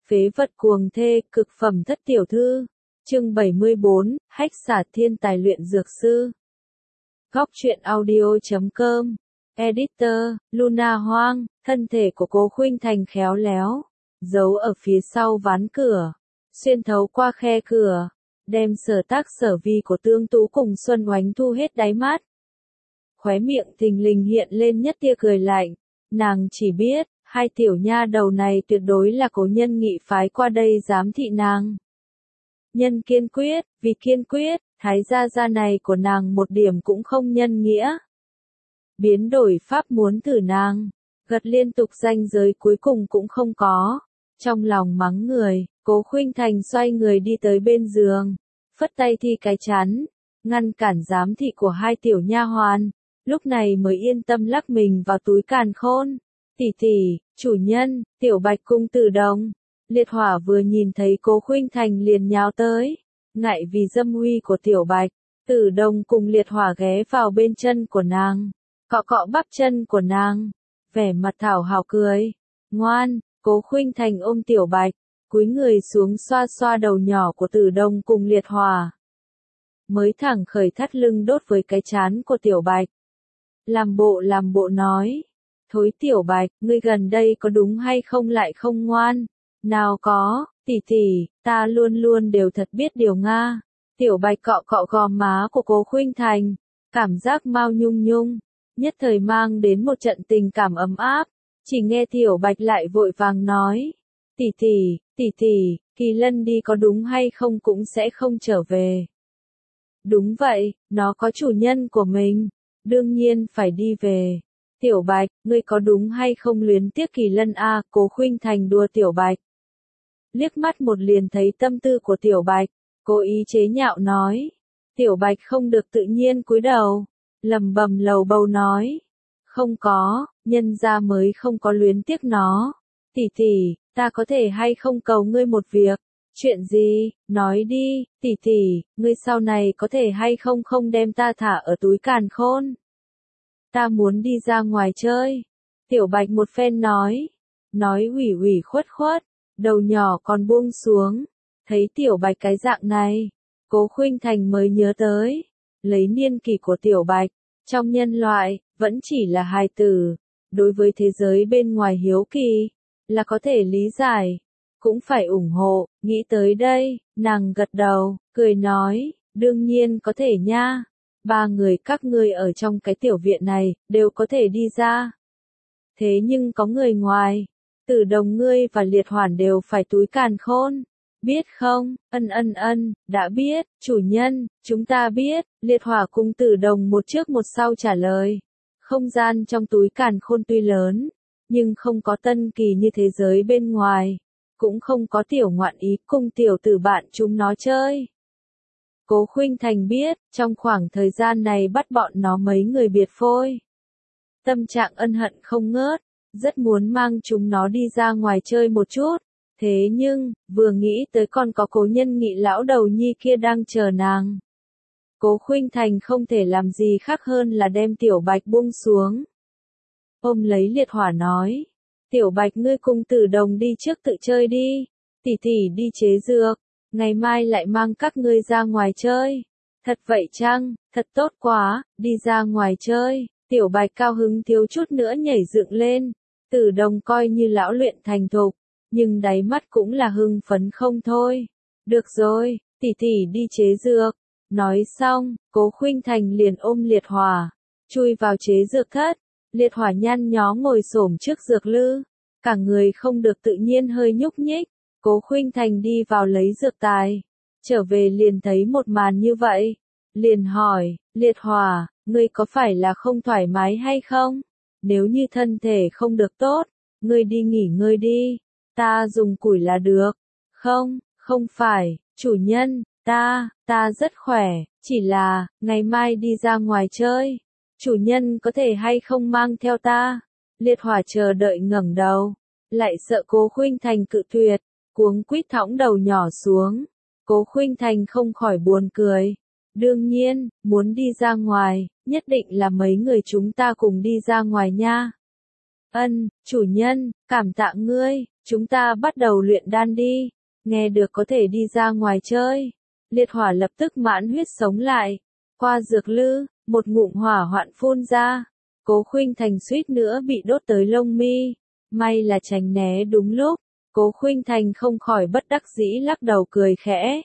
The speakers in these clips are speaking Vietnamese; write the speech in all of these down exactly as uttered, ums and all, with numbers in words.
Phế vật cuồng thê, cực phẩm thất tiểu thư. Chương bảy mươi bốn, hách xả thiên tài luyện dược sư. Góc truyện audio chấm com. Editor, Luna Hoang, thân thể của Cố Khuynh Thành khéo léo, giấu ở phía sau ván cửa, xuyên thấu qua khe cửa, đem sở tác sở vi của Tương Tú cùng Xuân Oánh thu hết đáy mắt. Khóe miệng thình lình hiện lên nhất tia cười lạnh, nàng chỉ biết, hai tiểu nha đầu này tuyệt đối là cố nhân nghị phái qua đây giám thị nàng. Nhân kiên quyết, vì kiên quyết, thái gia gia này của nàng một điểm cũng không nhân nghĩa. Biến đổi pháp muốn thử nàng, gật liên tục ranh giới cuối cùng cũng không có. Trong lòng mắng người, Cố Khuynh Thành xoay người đi tới bên giường, phất tay thi cái chắn, ngăn cản giám thị của hai tiểu nha hoàn, lúc này mới yên tâm lắc mình vào túi càn khôn. Tỷ tỷ, chủ nhân, tiểu Bạch cung Tử Đồng. Liệt Hỏa vừa nhìn thấy Cố Khuynh Thành liền nhào tới, ngại vì dâm uy của tiểu Bạch, Tử Đồng cùng Liệt Hỏa ghé vào bên chân của nàng, cọ cọ bắp chân của nàng, vẻ mặt thảo hào cười. Ngoan, Cố Khuynh Thành ôm tiểu Bạch, cúi người xuống xoa xoa đầu nhỏ của Tử Đồng cùng Liệt Hỏa. Mới thẳng khởi thắt lưng đốt với cái trán của tiểu Bạch. Làm bộ làm bộ nói, thối tiểu Bạch, ngươi gần đây có đúng hay không lại không ngoan? Nào có, tỷ tỷ, ta luôn luôn đều thật biết điều Nga. Tiểu Bạch cọ cọ gò má của Cố Khuynh Thành, cảm giác mau nhung nhung, nhất thời mang đến một trận tình cảm ấm áp. Chỉ nghe tiểu Bạch lại vội vàng nói, tỷ tỷ, tỷ tỷ, Kỳ Lân đi có đúng hay không cũng sẽ không trở về. Đúng vậy, nó có chủ nhân của mình, đương nhiên phải đi về. Tiểu Bạch, ngươi có đúng hay không luyến tiếc Kỳ Lân a? Cố Khuynh Thành đùa tiểu Bạch. Liếc mắt một liền thấy tâm tư của tiểu Bạch, cố ý chế nhạo nói. Tiểu Bạch không được tự nhiên cúi đầu, lầm bầm lầu bầu nói. Không có, nhân gia mới không có luyến tiếc nó. Tỷ tỷ, ta có thể hay không cầu ngươi một việc? Chuyện gì, nói đi, tỷ tỷ, ngươi sau này có thể hay không không đem ta thả ở túi càn khôn? Ta muốn đi ra ngoài chơi. Tiểu Bạch một phen nói, nói ủy ủy khuất khuất, đầu nhỏ còn buông xuống. Thấy tiểu Bạch cái dạng này, Cố Khuynh Thành mới nhớ tới, lấy niên kỷ của tiểu Bạch, trong nhân loại, vẫn chỉ là hài tử, đối với thế giới bên ngoài hiếu kỳ, là có thể lý giải, cũng phải ủng hộ. Nghĩ tới đây, nàng gật đầu, cười nói, đương nhiên có thể nha. Ba người các ngươi ở trong cái tiểu viện này, đều có thể đi ra. Thế nhưng có người ngoài, Tử Đồng ngươi và Liệt Hoàn đều phải túi càn khôn. Biết không? Ân ân ân, đã biết, chủ nhân, chúng ta biết. Liệt Hỏa cùng Tử Đồng một trước một sau trả lời. Không gian trong túi càn khôn tuy lớn, nhưng không có tân kỳ như thế giới bên ngoài, cũng không có tiểu ngoạn ý cùng tiểu tử bạn chúng nó chơi. Cố Khuynh Thành biết, trong khoảng thời gian này bắt bọn nó mấy người biệt phôi. Tâm trạng ân hận không ngớt, rất muốn mang chúng nó đi ra ngoài chơi một chút. Thế nhưng, vừa nghĩ tới còn có Cố Nhân Nghị lão đầu nhi kia đang chờ nàng. Cố Khuynh Thành không thể làm gì khác hơn là đem tiểu Bạch buông xuống. Ôm lấy Liệt Hỏa nói, tiểu Bạch ngươi cùng Tử Đồng đi trước tự chơi đi, tỷ tỷ đi chế dược. Ngày mai lại mang các ngươi ra ngoài chơi. Thật vậy chăng, thật tốt quá, đi ra ngoài chơi. Tiểu Bạch cao hứng thiếu chút nữa nhảy dựng lên. Tử Đồng coi như lão luyện thành thục, nhưng đáy mắt cũng là hưng phấn không thôi. Được rồi, tỷ tỷ đi chế dược. Nói xong, Cố Khuynh Thành liền ôm Liệt Hỏa, chui vào chế dược thất. Liệt Hỏa nhăn nhó ngồi xổm trước dược lư, cả người không được tự nhiên hơi nhúc nhích. Cố Khuynh Thành đi vào lấy dược tài, trở về liền thấy một màn như vậy, liền hỏi, Liệt Hỏa, ngươi có phải là không thoải mái hay không? Nếu như thân thể không được tốt, ngươi đi nghỉ ngơi đi, ta dùng củi là được. Không, không phải, chủ nhân, ta, ta rất khỏe, chỉ là, ngày mai đi ra ngoài chơi, chủ nhân có thể hay không mang theo ta? Liệt Hỏa chờ đợi ngẩng đầu, lại sợ Cố Khuynh Thành cự tuyệt. Cuống quýt thõng đầu nhỏ xuống, Cố Khuynh Thành không khỏi buồn cười. Đương nhiên, muốn đi ra ngoài, nhất định là mấy người chúng ta cùng đi ra ngoài nha. Ân, chủ nhân, cảm tạ ngươi, chúng ta bắt đầu luyện đan đi, nghe được có thể đi ra ngoài chơi. Liệt hỏa lập tức mãn huyết sống lại, qua dược lư, một ngụm hỏa hoạn phun ra, Cố Khuynh Thành suýt nữa bị đốt tới lông mi, may là tránh né đúng lúc, Cố Khuynh Thành không khỏi bất đắc dĩ lắc đầu cười khẽ.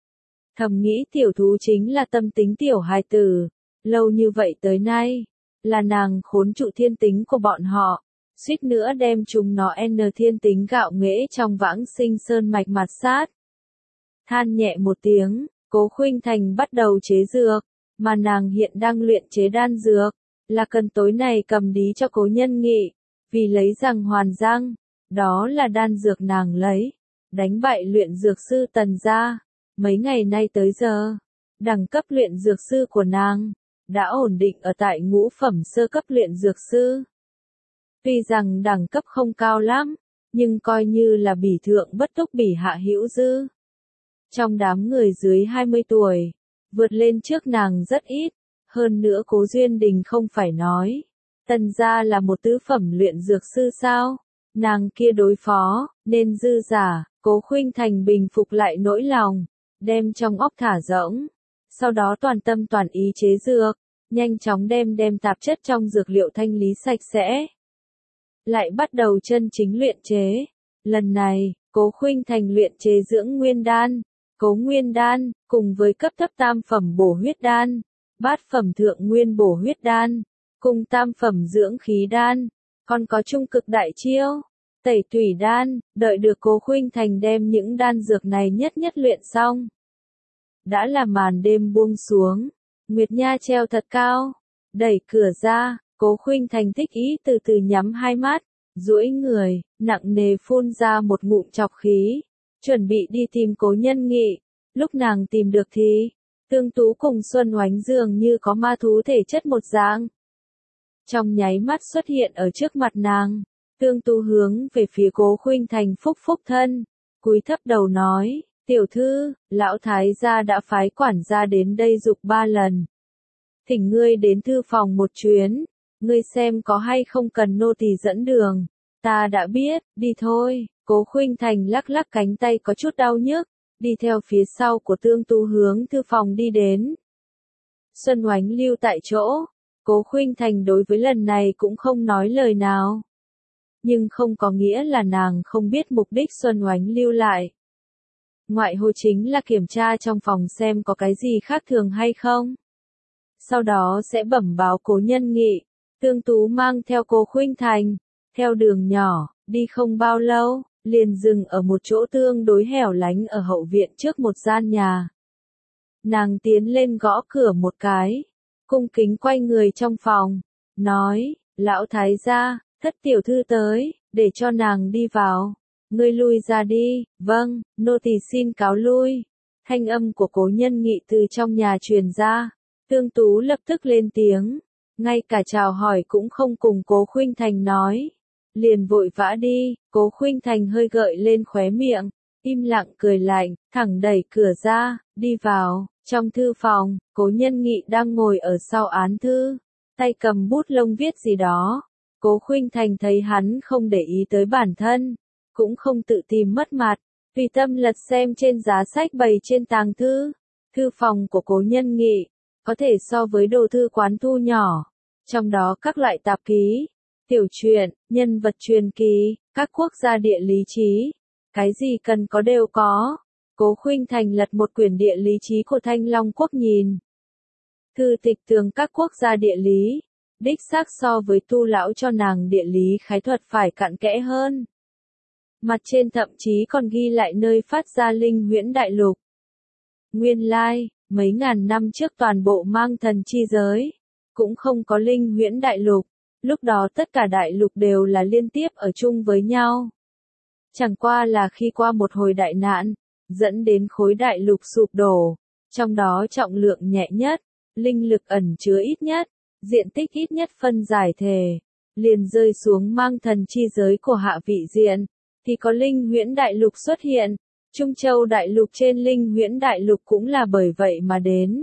Thầm nghĩ tiểu thú chính là tâm tính tiểu hài tử, lâu như vậy tới nay, là nàng khốn trụ thiên tính của bọn họ, suýt nữa đem chúng nó n thiên tính gạo nghễ trong vãng sinh sơn mạch mạt sát. Than nhẹ một tiếng, Cố Khuynh Thành bắt đầu chế dược, mà nàng hiện đang luyện chế đan dược, là cần tối này cầm đi cho Cố Nhân Nghị, vì lấy rằng hoàn răng, đó là đan dược nàng lấy, đánh bại luyện dược sư Tần gia. Mấy ngày nay tới giờ, đẳng cấp luyện dược sư của nàng đã ổn định ở tại ngũ phẩm sơ cấp luyện dược sư. Tuy rằng đẳng cấp không cao lắm, nhưng coi như là bỉ thượng bất túc bỉ hạ hữu dư. Trong đám người dưới hai mươi tuổi, vượt lên trước nàng rất ít, hơn nữa Cố Duyên Đình không phải nói, Tần gia là một tứ phẩm luyện dược sư sao, nàng kia đối phó, nên dư giả. Cố Khuynh Thành bình phục lại nỗi lòng, đem trong óc thả rỗng, sau đó toàn tâm toàn ý chế dược, nhanh chóng đem đem tạp chất trong dược liệu thanh lý sạch sẽ. Lại bắt đầu chân chính luyện chế. Lần này, Cố Khuynh Thành luyện chế dưỡng nguyên đan, Cố Nguyên đan, cùng với cấp thấp tam phẩm bổ huyết đan, bát phẩm thượng nguyên bổ huyết đan, cùng tam phẩm dưỡng khí đan, còn có trung cực đại chiêu, tẩy tủy đan, đợi được Cố Khuynh Thành đem những đan dược này nhất nhất luyện xong. Đã là màn đêm buông xuống, Nguyệt Nha treo thật cao, đẩy cửa ra, Cố Khuynh Thành thích ý từ từ nhắm hai mắt, duỗi người, nặng nề phun ra một ngụm trọc khí, chuẩn bị đi tìm Cố Nhân Nghị. Lúc nàng tìm được thì, Tương Tú cùng Xuân Oánh dường như có ma thú thể chất một dạng. Trong nháy mắt xuất hiện ở trước mặt nàng, Tương Tú hướng về phía Cố Khuynh Thành phúc phúc thân, cúi thấp đầu nói, tiểu thư, lão thái gia đã phái quản gia đến đây giục ba lần. Thỉnh ngươi đến thư phòng một chuyến, ngươi xem có hay không cần nô tỳ dẫn đường. Ta đã biết, đi thôi. Cố Khuynh Thành lắc lắc cánh tay có chút đau nhức, đi theo phía sau của Tương Tú hướng thư phòng đi đến. Xuân Oánh lưu tại chỗ, Cố Khuynh Thành đối với lần này cũng không nói lời nào. Nhưng không có nghĩa là nàng không biết mục đích Xuân Oánh lưu lại. Ngoại hồ chính là kiểm tra trong phòng xem có cái gì khác thường hay không. Sau đó sẽ bẩm báo Cố Nhân Nghị. Tương Tú mang theo Cố Khuynh Thành, theo đường nhỏ, đi không bao lâu, liền dừng ở một chỗ tương đối hẻo lánh ở hậu viện trước một gian nhà. Nàng tiến lên gõ cửa một cái, cung kính quay người trong phòng, nói, lão thái gia, thất tiểu thư tới, để cho nàng đi vào. Ngươi lui ra đi. Vâng, nô tỳ xin cáo lui. Thanh âm của Cố Nhân Nghị từ trong nhà truyền ra. Tương Tú lập tức lên tiếng, ngay cả chào hỏi cũng không cùng Cố Khuynh Thành nói, liền vội vã đi. Cố Khuynh Thành hơi gợi lên khóe miệng, im lặng cười lạnh, thẳng đẩy cửa ra, đi vào. Trong thư phòng, Cố Nhân Nghị đang ngồi ở sau án thư, tay cầm bút lông viết gì đó. Cố Khuynh Thành thấy hắn không để ý tới bản thân, cũng không tự tìm mất mặt, tùy tâm lật xem trên giá sách bày trên tàng thư. Thư phòng của Cố Nhân Nghị có thể so với đồ thư quán thu nhỏ, trong đó các loại tạp ký, tiểu truyện, nhân vật truyền kỳ, các quốc gia địa lý chí, cái gì cần có đều có. Cố Khuynh Thành lật một quyển địa lý chí của Thanh Long Quốc nhìn. Thư tịch tường các quốc gia địa lý, đích xác so với tu lão cho nàng địa lý khái thuật phải cặn kẽ hơn. Mặt trên thậm chí còn ghi lại nơi phát ra linh huyễn đại lục. Nguyên lai, mấy ngàn năm trước toàn bộ mang thần chi giới, cũng không có linh huyễn đại lục, lúc đó tất cả đại lục đều là liên tiếp ở chung với nhau. Chẳng qua là khi qua một hồi đại nạn, dẫn đến khối đại lục sụp đổ, trong đó trọng lượng nhẹ nhất, linh lực ẩn chứa ít nhất, diện tích ít nhất phân giải thể, liền rơi xuống mang thần chi giới của hạ vị diện, thì có linh huyễn đại lục xuất hiện. Trung Châu đại lục trên linh huyễn đại lục cũng là bởi vậy mà đến.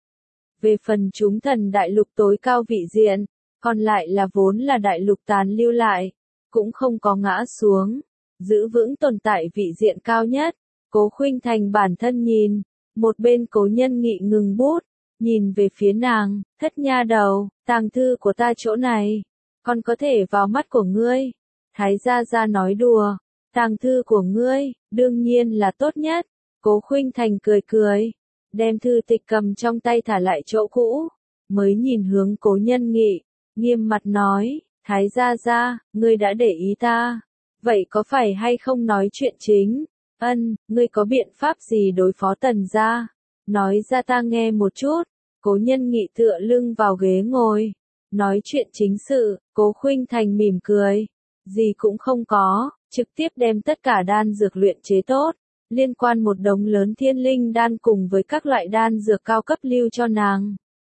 Về phần chúng thần đại lục tối cao vị diện, còn lại là vốn là đại lục tàn lưu lại, cũng không có ngã xuống. giữ vững tồn tại vị diện cao nhất. Cố Khuynh Thành bản thân nhìn, một bên Cố Nhân Nghị ngừng bút, nhìn về phía nàng, thất nha đầu, tàng thư của ta chỗ này, còn có thể vào mắt của ngươi. Thái gia gia nói đùa, tàng thư của ngươi, đương nhiên là tốt nhất. Cố Khuynh Thành cười cười, đem thư tịch cầm trong tay thả lại chỗ cũ, mới nhìn hướng Cố Nhân Nghị, nghiêm mặt nói, Thái gia gia, ngươi đã để ý ta, vậy có phải hay không nói chuyện chính? Ân, ngươi có biện pháp gì đối phó Tần gia? Nói ra ta nghe một chút. Cố Nhân Nghị tựa lưng vào ghế ngồi, nói chuyện chính sự. Cố Khuynh Thành mỉm cười, gì cũng không có, trực tiếp đem tất cả đan dược luyện chế tốt, liên quan một đống lớn thiên linh đan cùng với các loại đan dược cao cấp lưu cho nàng.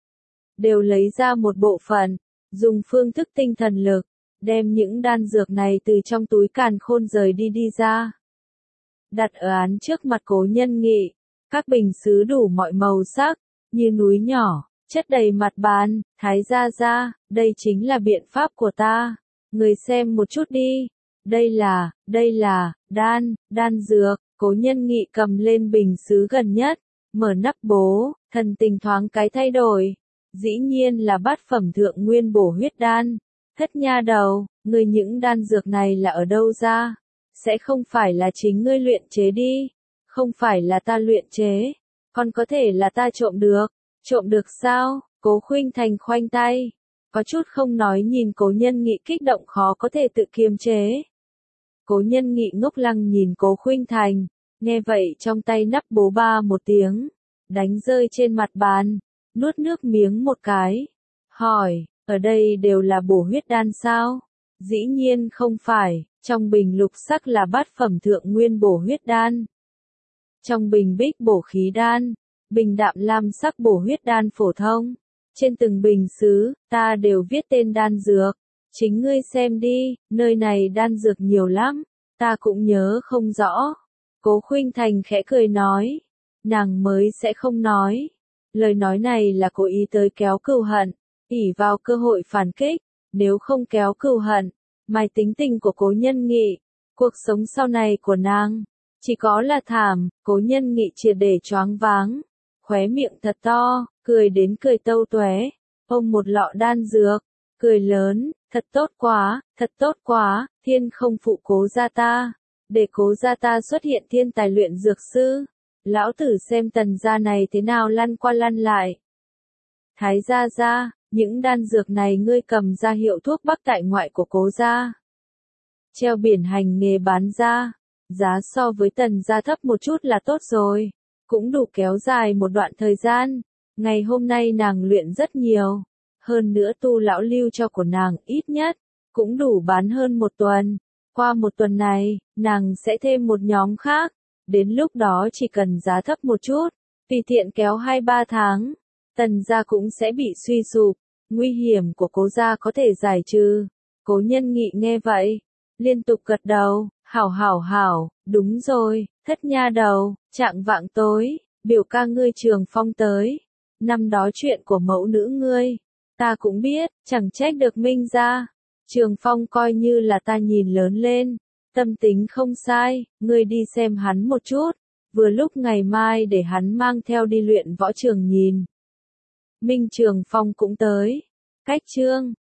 Đều lấy ra một bộ phận, dùng phương thức tinh thần lực, đem những đan dược này từ trong túi càn khôn rời đi đi ra. Đặt ở án trước mặt Cố Nhân Nghị, các bình sứ đủ mọi màu sắc, như núi nhỏ, chất đầy mặt bàn. Thái gia gia, đây chính là biện pháp của ta, người xem một chút đi. Đây là, đây là, đan, đan dược. Cố Nhân Nghị cầm lên bình sứ gần nhất, mở nắp bố, thần tình thoáng cái thay đổi. Dĩ nhiên là bát phẩm thượng nguyên bổ huyết đan. Thất nha đầu, ngươi những đan dược này là ở đâu ra? Sẽ không phải là chính ngươi luyện chế đi, không phải là ta luyện chế, còn có thể là ta trộm được. Trộm được sao? Cố Khuynh Thành khoanh tay, có chút không nói nhìn Cố Nhân Nghị kích động khó có thể tự kiềm chế. Cố Nhân Nghị ngốc lăng nhìn Cố Khuynh Thành, nghe vậy trong tay nắp bố ba một tiếng, đánh rơi trên mặt bàn, nuốt nước miếng một cái, hỏi, ở đây đều là bổ huyết đan sao? Dĩ nhiên không phải, trong bình lục sắc là bát phẩm thượng nguyên bổ huyết đan. Trong bình bích bổ khí đan, bình đạm lam sắc bổ huyết đan phổ thông. Trên từng bình sứ, ta đều viết tên đan dược. Chính ngươi xem đi, nơi này đan dược nhiều lắm, ta cũng nhớ không rõ. Cố Khuynh Thành khẽ cười nói, nàng mới sẽ không nói. Lời nói này là cố ý tới kéo cừu hận, ỷ vào cơ hội phản kích, nếu không kéo cừu hận, mài tính tình của Cố Nhân Nghị, cuộc sống sau này của nàng, chỉ có là thảm. Cố Nhân Nghị triệt để choáng váng, khóe miệng thật to, cười đến cười tâu toé, ôm một lọ đan dược, cười lớn, thật tốt quá, thật tốt quá, thiên không phụ Cố gia ta, để Cố gia ta xuất hiện thiên tài luyện dược sư, lão tử xem Tần gia này thế nào lăn qua lăn lại. Thái gia gia, những đan dược này ngươi cầm ra hiệu thuốc bắc tại ngoại của Cố gia, treo biển hành nghề bán ra, giá so với Tần gia thấp một chút là tốt rồi, cũng đủ kéo dài một đoạn thời gian. Ngày hôm nay nàng luyện rất nhiều, hơn nữa tu lão lưu cho của nàng ít nhất, cũng đủ bán hơn một tuần. Qua một tuần này, nàng sẽ thêm một nhóm khác, đến lúc đó chỉ cần giá thấp một chút, tùy tiện kéo hai ba tháng, Tần gia cũng sẽ bị suy sụp, nguy hiểm của Cố gia có thể giải trừ. Cố Nhân Nghị nghe vậy, liên tục gật đầu, hảo hảo hảo, đúng rồi, thất nha đầu, trạng vạng tối, biểu ca ngươi Trường Phong tới. Năm đó chuyện của mẫu nữ ngươi, ta cũng biết, chẳng trách được Minh gia. Trường Phong coi như là ta nhìn lớn lên, tâm tính không sai, ngươi đi xem hắn một chút, vừa lúc ngày mai để hắn mang theo đi luyện võ trường nhìn. Minh Trường Phong cũng tới, cách chương